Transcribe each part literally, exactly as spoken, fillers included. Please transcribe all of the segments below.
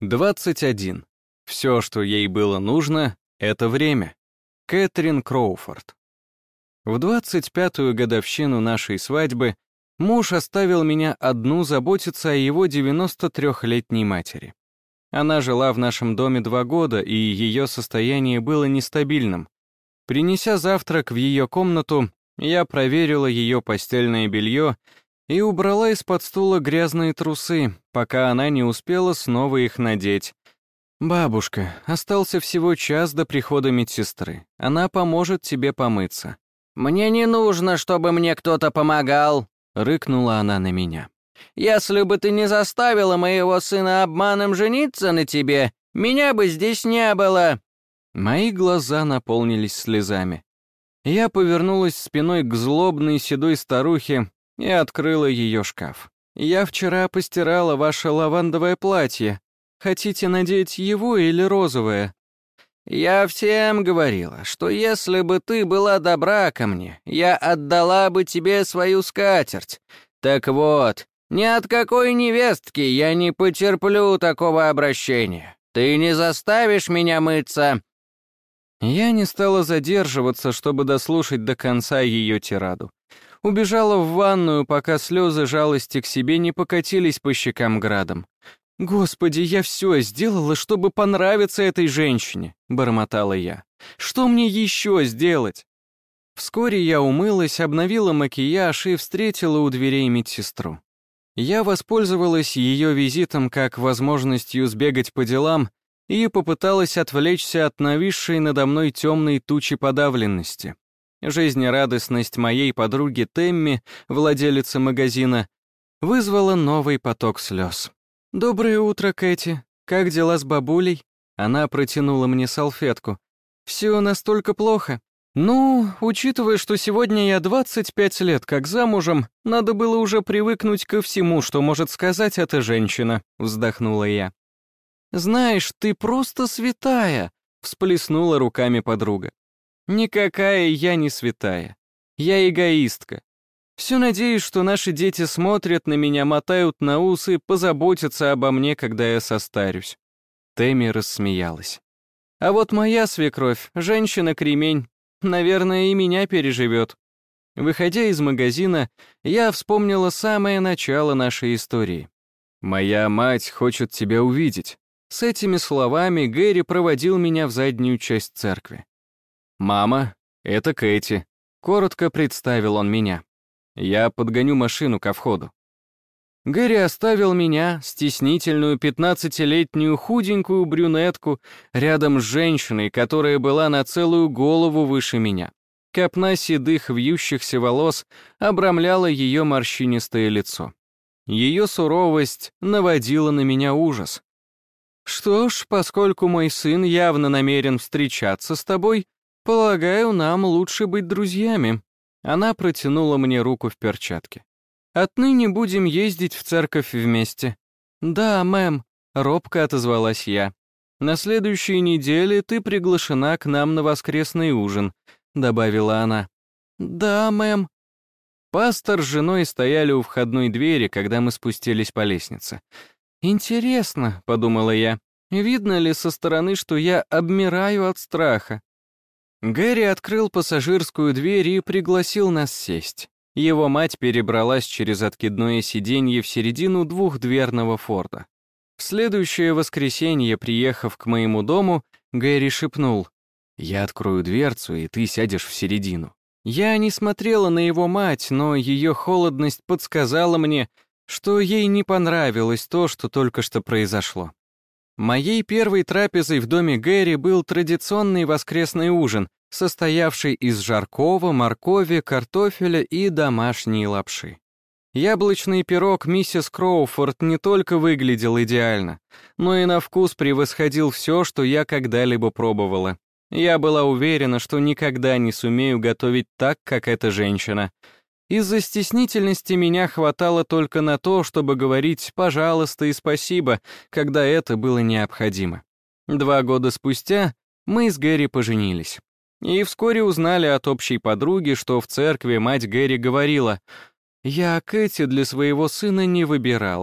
двадцать один. Все, что ей было нужно, это время. Кэтрин Кроуфорд. В двадцать пятую годовщину нашей свадьбы муж оставил меня одну заботиться о его девяностотрёхлетней матери. Она жила в нашем доме два года, и ее состояние было нестабильным. Принеся завтрак в ее комнату, я проверила ее постельное белье и убрала из-под стула грязные трусы, пока она не успела снова их надеть. «Бабушка, остался всего час до прихода медсестры. Она поможет тебе помыться». «Мне не нужно, чтобы мне кто-то помогал», — рыкнула она на меня. «Если бы ты не заставила моего сына обманом жениться на тебе, меня бы здесь не было». Мои глаза наполнились слезами. Я повернулась спиной к злобной седой старухе и открыла ее шкаф. «Я вчера постирала ваше лавандовое платье. Хотите надеть его или розовое?» «Я всем говорила, что если бы ты была добра ко мне, я отдала бы тебе свою скатерть. Так вот, ни от какой невестки я не потерплю такого обращения. Ты не заставишь меня мыться». Я не стала задерживаться, чтобы дослушать до конца ее тираду. Убежала в ванную, пока слезы жалости к себе не покатились по щекам градом. «Господи, я все сделала, чтобы понравиться этой женщине», — бормотала я. «Что мне еще сделать?» Вскоре я умылась, обновила макияж и встретила у дверей медсестру. Я воспользовалась ее визитом как возможностью сбегать по делам и попыталась отвлечься от нависшей надо мной темной тучи подавленности. Жизнерадостность моей подруги Тэмми, владелицы магазина, вызвала новый поток слез. «Доброе утро, Кэти. Как дела с бабулей?» Она протянула мне салфетку. «Все настолько плохо. Ну, учитывая, что сегодня я двадцать пять лет как замужем, надо было уже привыкнуть ко всему, что может сказать эта женщина», — вздохнула я. «Знаешь, ты просто святая», — всплеснула руками подруга. «Никакая я не святая. Я эгоистка. Все надеюсь, что наши дети смотрят на меня, мотают на ус и позаботятся обо мне, когда я состарюсь». Тэмми рассмеялась. «А вот моя свекровь, женщина-кремень, наверное, и меня переживет». Выходя из магазина, я вспомнила самое начало нашей истории. «Моя мать хочет тебя увидеть». С этими словами Гэри проводил меня в заднюю часть церкви. «Мама, это Кэти», — коротко представил он меня. «Я подгоню машину ко входу». Гэри оставил меня, стеснительную пятнадцатилетнюю худенькую брюнетку, рядом с женщиной, которая была на целую голову выше меня. Копна седых вьющихся волос обрамляла ее морщинистое лицо. Ее суровость наводила на меня ужас. «Что ж, поскольку мой сын явно намерен встречаться с тобой, полагаю, нам лучше быть друзьями». Она протянула мне руку в перчатке. «Отныне будем ездить в церковь вместе». «Да, мэм», — робко отозвалась я. «На следующей неделе ты приглашена к нам на воскресный ужин», — добавила она. «Да, мэм». Пастор с женой стояли у входной двери, когда мы спустились по лестнице. «Интересно», — подумала я, — «видно ли со стороны, что я обмираю от страха?» Гэри открыл пассажирскую дверь и пригласил нас сесть. Его мать перебралась через откидное сиденье в середину двухдверного Форда. В следующее воскресенье, приехав к моему дому, Гэри шепнул: «Я открою дверцу, и ты сядешь в середину». Я не смотрела на его мать, но ее холодность подсказала мне, что ей не понравилось то, что только что произошло. Моей первой трапезой в доме Гэри был традиционный воскресный ужин, состоявший из жаркого, моркови, картофеля и домашней лапши. Яблочный пирог миссис Кроуфорд не только выглядел идеально, но и на вкус превосходил все, что я когда-либо пробовала. Я была уверена, что никогда не сумею готовить так, как эта женщина. Из-за стеснительности меня хватало только на то, чтобы говорить «пожалуйста» и «спасибо», когда это было необходимо. Два года спустя мы с Гэри поженились. И вскоре узнали от общей подруги, что в церкви мать Гэри говорила: «Я Кэти для своего сына не выбирала.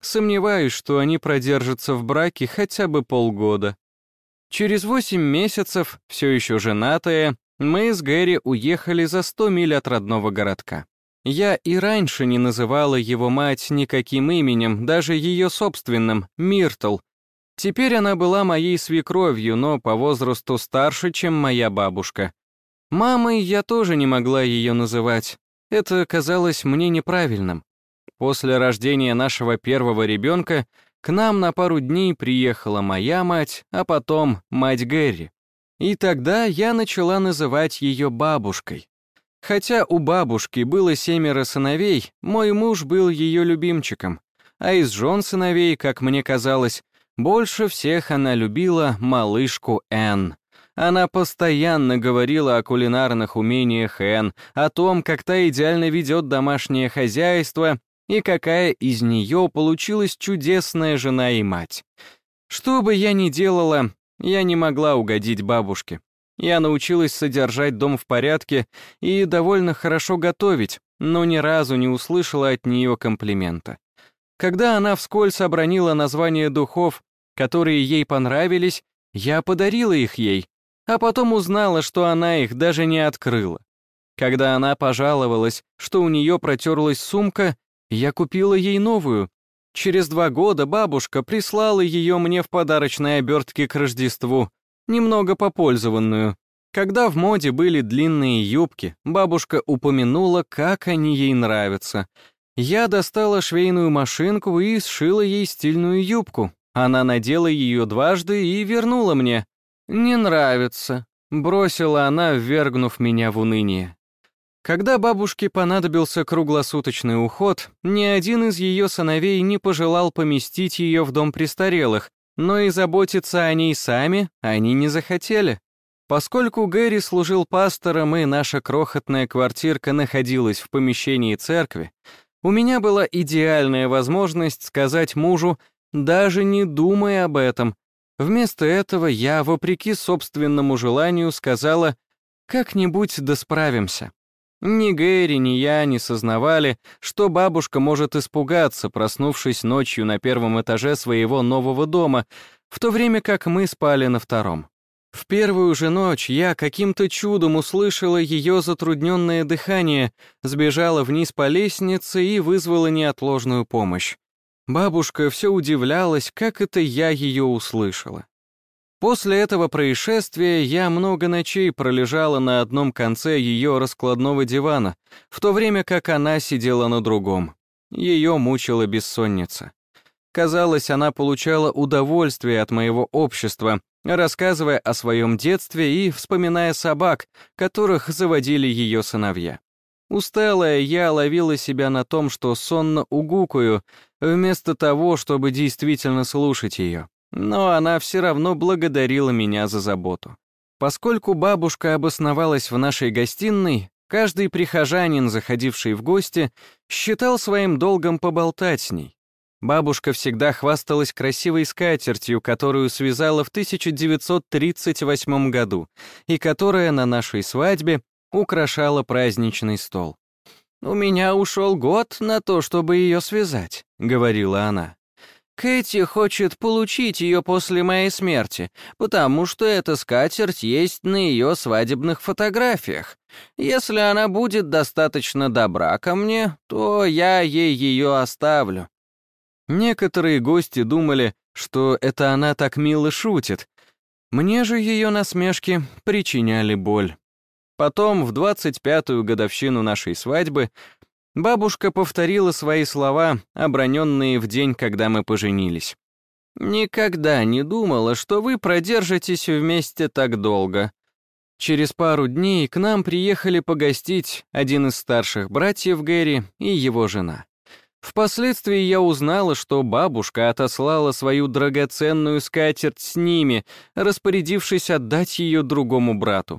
Сомневаюсь, что они продержатся в браке хотя бы полгода. Через восемь месяцев, все еще женатые, мы с Гэри уехали за сто миль от родного городка. Я и раньше не называла его мать никаким именем, даже ее собственным, Миртл. Теперь она была моей свекровью, но по возрасту старше, чем моя бабушка. Мамой я тоже не могла ее называть. Это казалось мне неправильным. После рождения нашего первого ребенка к нам на пару дней приехала моя мать, а потом мать Гэри. И тогда я начала называть ее бабушкой. Хотя у бабушки было семеро сыновей, мой муж был ее любимчиком, а из жен сыновей, как мне казалось, больше всех она любила малышку Энн. Она постоянно говорила о кулинарных умениях Энн, о том, как та идеально ведет домашнее хозяйство и какая из нее получилась чудесная жена и мать. Что бы я ни делала, я не могла угодить бабушке. Я научилась содержать дом в порядке и довольно хорошо готовить, но ни разу не услышала от нее комплимента. Когда она вскользь обронила название духов, которые ей понравились, я подарила их ей, а потом узнала, что она их даже не открыла. Когда она пожаловалась, что у нее протерлась сумка, я купила ей новую. Через два года бабушка прислала ее мне в подарочной обертке к Рождеству, немного попользованную. Когда в моде были длинные юбки, бабушка упомянула, как они ей нравятся. Я достала швейную машинку и сшила ей стильную юбку. Она надела ее дважды и вернула мне. «Не нравится», — бросила она, ввергнув меня в уныние. Когда бабушке понадобился круглосуточный уход, ни один из ее сыновей не пожелал поместить ее в дом престарелых, но и заботиться о ней сами они не захотели. Поскольку Гэри служил пастором и наша крохотная квартирка находилась в помещении церкви, у меня была идеальная возможность сказать мужу, даже не думай об этом. Вместо этого я, вопреки собственному желанию, сказала, как-нибудь да справимся. Ни Гэри, ни я не сознавали, что бабушка может испугаться, проснувшись ночью на первом этаже своего нового дома, в то время как мы спали на втором. В первую же ночь я каким-то чудом услышала ее затрудненное дыхание, сбежала вниз по лестнице и вызвала неотложную помощь. Бабушка все удивлялась, как это я ее услышала. После этого происшествия я много ночей пролежала на одном конце ее раскладного дивана, в то время как она сидела на другом. Ее мучила бессонница. Казалось, она получала удовольствие от моего общества, рассказывая о своем детстве и вспоминая собак, которых заводили ее сыновья. Усталая, я ловила себя на том, что сонно угукаю, вместо того, чтобы действительно слушать ее. Но она все равно благодарила меня за заботу. Поскольку бабушка обосновалась в нашей гостиной, каждый прихожанин, заходивший в гости, считал своим долгом поболтать с ней. Бабушка всегда хвасталась красивой скатертью, которую связала в тысяча девятьсот тридцать восьмом году, и которая на нашей свадьбе украшала праздничный стол. «У меня ушел год на то, чтобы ее связать», — говорила она. «Кэти хочет получить ее после моей смерти, потому что эта скатерть есть на ее свадебных фотографиях. Если она будет достаточно добра ко мне, то я ей ее оставлю». Некоторые гости думали, что это она так мило шутит. Мне же ее насмешки причиняли боль. Потом, в двадцать пятую годовщину нашей свадьбы, бабушка повторила свои слова, оброненные в день, когда мы поженились. «Никогда не думала, что вы продержитесь вместе так долго». Через пару дней к нам приехали погостить один из старших братьев Гэри и его жена. Впоследствии я узнала, что бабушка отослала свою драгоценную скатерть с ними, распорядившись отдать ее другому брату.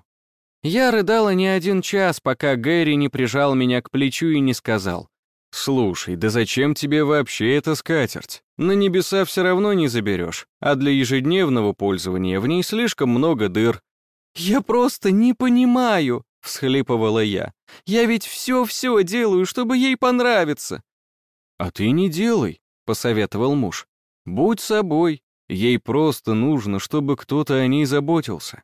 Я рыдала не один час, пока Гэри не прижал меня к плечу и не сказал: «Слушай, да зачем тебе вообще эта скатерть? На небеса все равно не заберешь, а для ежедневного пользования в ней слишком много дыр». «Я просто не понимаю», — всхлипывала я. «Я ведь все-все делаю, чтобы ей понравиться». «А ты не делай. посоветовал муж. «Будь собой, ей просто нужно, чтобы кто-то о ней заботился».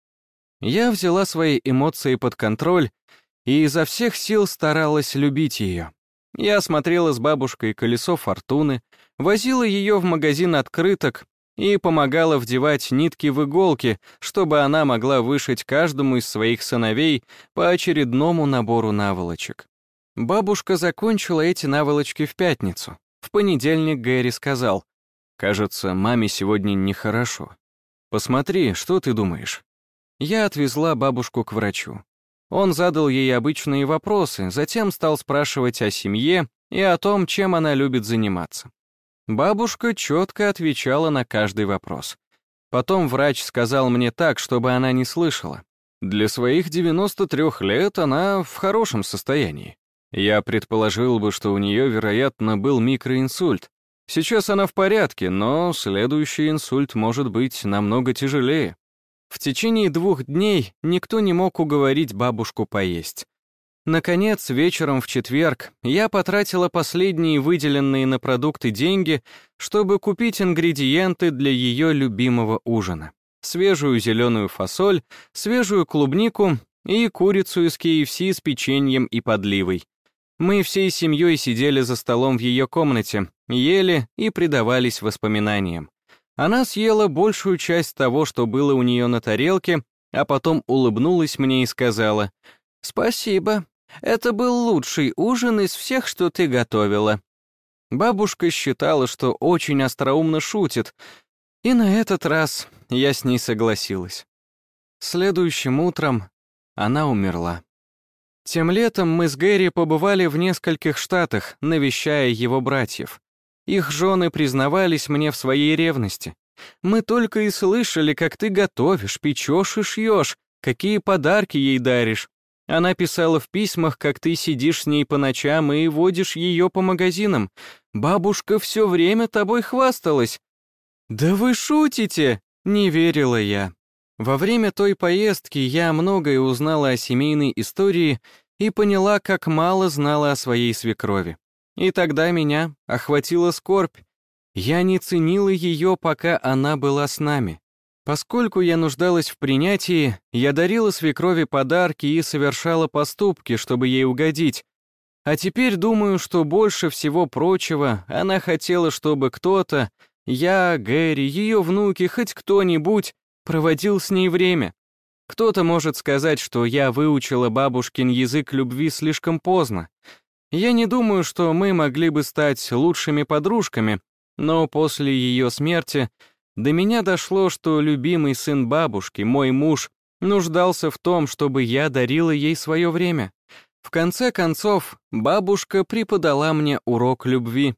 Я взяла свои эмоции под контроль и изо всех сил старалась любить ее. Я смотрела с бабушкой «Колесо фортуны», возила ее в магазин открыток и помогала вдевать нитки в иголки, чтобы она могла вышить каждому из своих сыновей по очередному набору наволочек. Бабушка закончила эти наволочки в пятницу. В понедельник Гэри сказал: «Кажется, маме сегодня нехорошо. Посмотри, что ты думаешь?» Я отвезла бабушку к врачу. Он задал ей обычные вопросы, затем стал спрашивать о семье и о том, чем она любит заниматься. Бабушка четко отвечала на каждый вопрос. Потом врач сказал мне так, чтобы она не слышала. Для своих девяноста трёх лет она в хорошем состоянии. Я предположил бы, что у нее, вероятно, был микроинсульт. Сейчас она в порядке, но следующий инсульт может быть намного тяжелее. В течение двух дней никто не мог уговорить бабушку поесть. Наконец, вечером в четверг я потратила последние выделенные на продукты деньги, чтобы купить ингредиенты для ее любимого ужина. Свежую зеленую фасоль, свежую клубнику и курицу из кей эф си с печеньем и подливой. Мы всей семьей сидели за столом в ее комнате, ели и предавались воспоминаниям. Она съела большую часть того, что было у нее на тарелке, а потом улыбнулась мне и сказала: «Спасибо, это был лучший ужин из всех, что ты готовила». Бабушка считала, что очень остроумно шутит, и на этот раз я с ней согласилась. Следующим утром она умерла. Тем летом мы с Гэри побывали в нескольких штатах, навещая его братьев. Их жены признавались мне в своей ревности. «Мы только и слышали, как ты готовишь, печешь и шьешь, какие подарки ей даришь». Она писала в письмах, как ты сидишь с ней по ночам и водишь ее по магазинам. Бабушка все время тобой хвасталась. «Да вы шутите!» — не верила я. Во время той поездки я многое узнала о семейной истории и поняла, как мало знала о своей свекрови. И тогда меня охватила скорбь. Я не ценила ее, пока она была с нами. Поскольку я нуждалась в принятии, я дарила свекрови подарки и совершала поступки, чтобы ей угодить. А теперь думаю, что больше всего прочего она хотела, чтобы кто-то, я, Гэри, ее внуки, хоть кто-нибудь, проводил с ней время. Кто-то может сказать, что я выучила бабушкин язык любви слишком поздно. Я не думаю, что мы могли бы стать лучшими подружками, но после ее смерти до меня дошло, что любимый сын бабушки, мой муж, нуждался в том, чтобы я дарила ей свое время. В конце концов, бабушка преподала мне урок любви.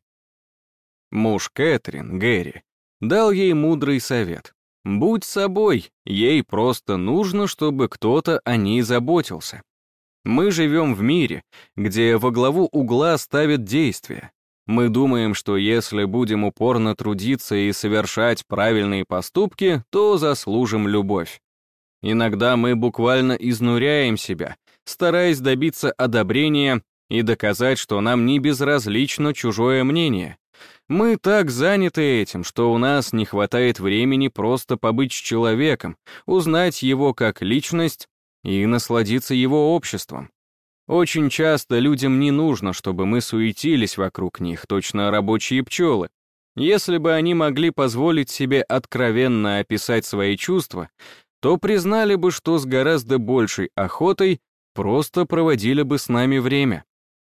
Муж Кэтрин, Гэри, дал ей мудрый совет. Будь собой, ей просто нужно, чтобы кто-то о ней заботился. Мы живем в мире, где во главу угла ставят действия. Мы думаем, что если будем упорно трудиться и совершать правильные поступки, то заслужим любовь. Иногда мы буквально изнуряем себя, стараясь добиться одобрения и доказать, что нам не безразлично чужое мнение. Мы так заняты этим, что у нас не хватает времени просто побыть с человеком, узнать его как личность и насладиться его обществом. Очень часто людям не нужно, чтобы мы суетились вокруг них, точно рабочие пчелы. Если бы они могли позволить себе откровенно описать свои чувства, то признали бы, что с гораздо большей охотой просто проводили бы с нами время.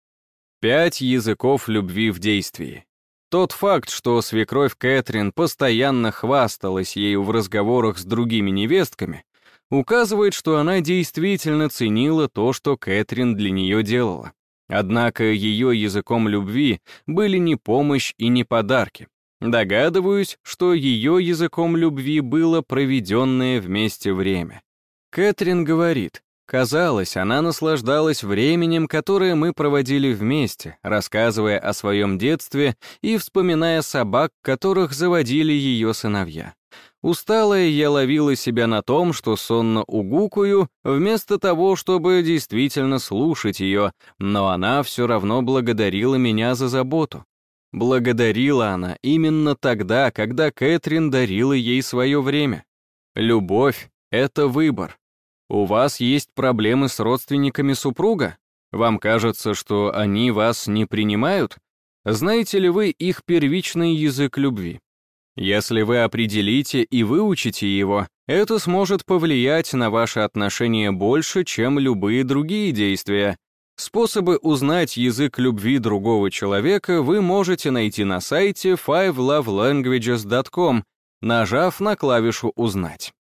Пять языков любви в действии. Тот факт, что свекровь Кэтрин постоянно хвасталась ею в разговорах с другими невестками, указывает, что она действительно ценила то, что Кэтрин для нее делала. Однако ее языком любви были не помощь и не подарки. Догадываюсь, что ее языком любви было проведенное вместе время. Кэтрин говорит, казалось, она наслаждалась временем, которое мы проводили вместе, рассказывая о своем детстве и вспоминая собак, которых заводили ее сыновья. Усталая, я ловила себя на том, что сонно угукаю, вместо того, чтобы действительно слушать ее, но она все равно благодарила меня за заботу. Благодарила она именно тогда, когда Кэтрин дарила ей свое время. Любовь — это выбор. У вас есть проблемы с родственниками супруга? Вам кажется, что они вас не принимают? Знаете ли вы их первичный язык любви? Если вы определите и выучите его, это сможет повлиять на ваши отношения больше, чем любые другие действия. Способы узнать язык любви другого человека вы можете найти на сайте five love languages dot com, нажав на клавишу «Узнать».